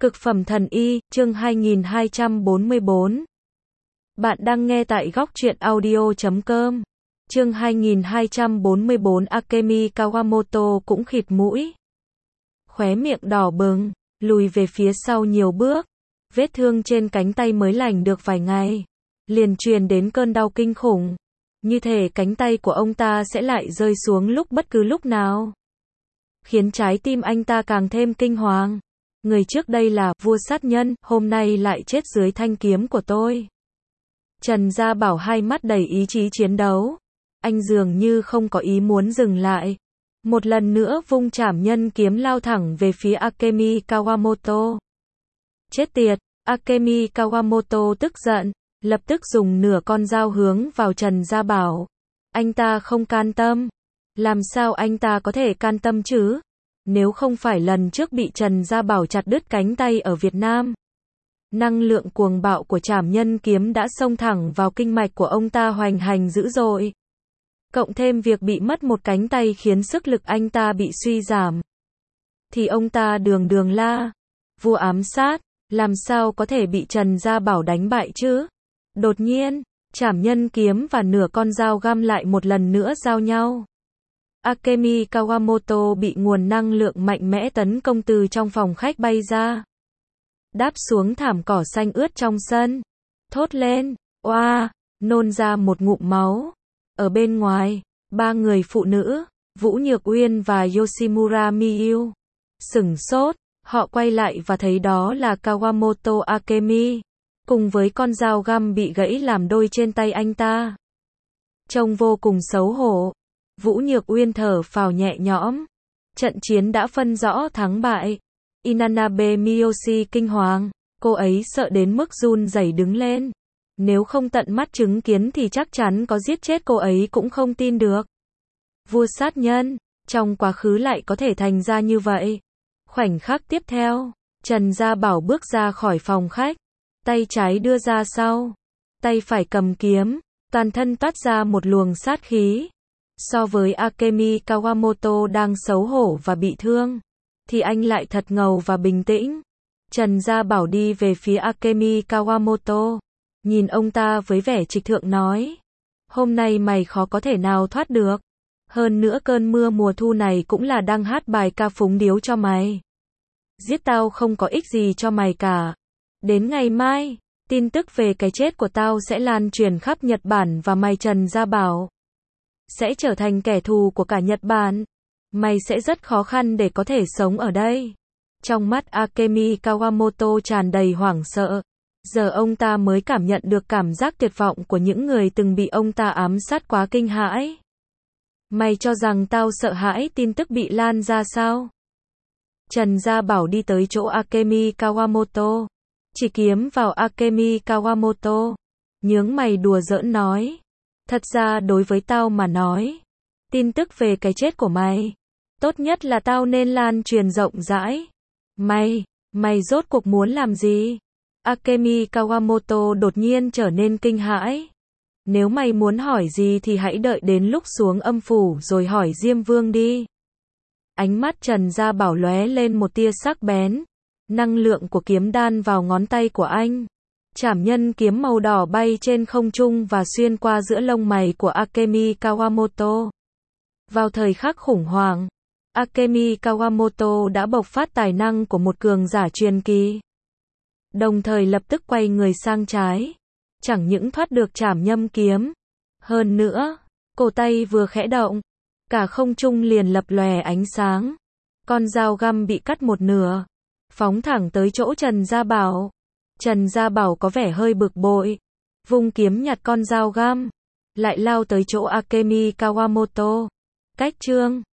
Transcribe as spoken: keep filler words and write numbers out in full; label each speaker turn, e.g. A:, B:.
A: Cực phẩm thần y, chương hai nghìn hai trăm bốn mươi bốn. Bạn đang nghe tại góc truyện audio chấm com. Chương hai nghìn hai trăm bốn mươi bốn. Akemi Kawamoto cũng khịt mũi. Khóe miệng đỏ bừng, lùi về phía sau nhiều bước. Vết thương trên cánh tay mới lành được vài ngày, liền truyền đến cơn đau kinh khủng. Như thể cánh tay của ông ta sẽ lại rơi xuống lúc bất cứ lúc nào. Khiến trái tim anh ta càng thêm kinh hoàng. Người trước đây là vua sát nhân, hôm nay lại chết dưới thanh kiếm của tôi. Trần Gia Bảo hai mắt đầy ý chí chiến đấu. Anh dường như không có ý muốn dừng lại. Một lần nữa vung trảm nhân kiếm lao thẳng về phía Akemi Kawamoto. Chết tiệt, Akemi Kawamoto tức giận, lập tức dùng nửa con dao hướng vào Trần Gia Bảo. Anh ta không can tâm. Làm sao anh ta có thể can tâm chứ? Nếu không phải lần trước bị Trần Gia Bảo chặt đứt cánh tay ở Việt Nam. Năng lượng cuồng bạo của trảm nhân kiếm đã xông thẳng vào kinh mạch của ông ta hoành hành dữ dội. Cộng thêm việc bị mất một cánh tay khiến sức lực anh ta bị suy giảm. Thì ông ta đường đường la. Vua ám sát, làm sao có thể bị Trần Gia Bảo đánh bại chứ? Đột nhiên, trảm nhân kiếm và nửa con dao găm lại một lần nữa giao nhau. Akemi Kawamoto bị nguồn năng lượng mạnh mẽ tấn công từ trong phòng khách bay ra. Đáp xuống thảm cỏ xanh ướt trong sân. Thốt lên, oa, nôn ra một ngụm máu. Ở bên ngoài, ba người phụ nữ, Vũ Nhược Uyên và Yoshimura Miyu, sửng sốt, họ quay lại và thấy đó là Kawamoto Akemi, cùng với con dao găm bị gãy làm đôi trên tay anh ta. Trông vô cùng xấu hổ. Vũ Nhược Uyên thở phào nhẹ nhõm. Trận chiến đã phân rõ thắng bại. Inanabe Miyoshi kinh hoàng, cô ấy sợ đến mức run rẩy đứng lên. Nếu không tận mắt chứng kiến thì chắc chắn có giết chết cô ấy cũng không tin được. Vua sát nhân, trong quá khứ lại có thể thành ra như vậy. Khoảnh khắc tiếp theo, Trần Gia Bảo bước ra khỏi phòng khách, tay trái đưa ra sau, tay phải cầm kiếm, toàn thân toát ra một luồng sát khí. So với Akemi Kawamoto đang xấu hổ và bị thương, thì anh lại thật ngầu và bình tĩnh. Trần Gia Bảo đi về phía Akemi Kawamoto, nhìn ông ta với vẻ trịch thượng nói: hôm nay mày khó có thể nào thoát được. Hơn nữa cơn mưa mùa thu này cũng là đang hát bài ca phúng điếu cho mày. Giết tao không có ích gì cho mày cả. Đến ngày mai, tin tức về cái chết của tao sẽ lan truyền khắp Nhật Bản và mày Trần Gia Bảo sẽ trở thành kẻ thù của cả Nhật Bản. Mày sẽ rất khó khăn để có thể sống ở đây. Trong mắt Akemi Kawamoto tràn đầy hoảng sợ. Giờ ông ta mới cảm nhận được cảm giác tuyệt vọng của những người từng bị ông ta ám sát quá kinh hãi. Mày cho rằng tao sợ hãi tin tức bị lan ra sao? Trần Gia Bảo đi tới chỗ Akemi Kawamoto, chỉ kiếm vào Akemi Kawamoto, nhướng mày đùa giỡn nói: thật ra đối với tao mà nói, tin tức về cái chết của mày, tốt nhất là tao nên lan truyền rộng rãi. Mày, mày rốt cuộc muốn làm gì? Akemi Kawamoto đột nhiên trở nên kinh hãi. Nếu mày muốn hỏi gì thì hãy đợi đến lúc xuống âm phủ rồi hỏi Diêm Vương đi. Ánh mắt Trần Gia Bảo lóe lên một tia sắc bén. Năng lượng của kiếm đan vào ngón tay của anh. Trảm nhân kiếm màu đỏ bay trên không trung và xuyên qua giữa lông mày của Akemi Kawamoto. Vào thời khắc khủng hoảng, Akemi Kawamoto đã bộc phát tài năng của một cường giả truyền kỳ. Đồng thời lập tức quay người sang trái. Chẳng những thoát được trảm nhâm kiếm. Hơn nữa, cổ tay vừa khẽ động, cả không trung liền lập lòe ánh sáng. Con dao găm bị cắt một nửa, phóng thẳng tới chỗ Trần Gia Bảo. Trần Gia Bảo có vẻ hơi bực bội, vung kiếm nhặt con dao găm, lại lao tới chỗ Akemi Kawamoto. Cách chương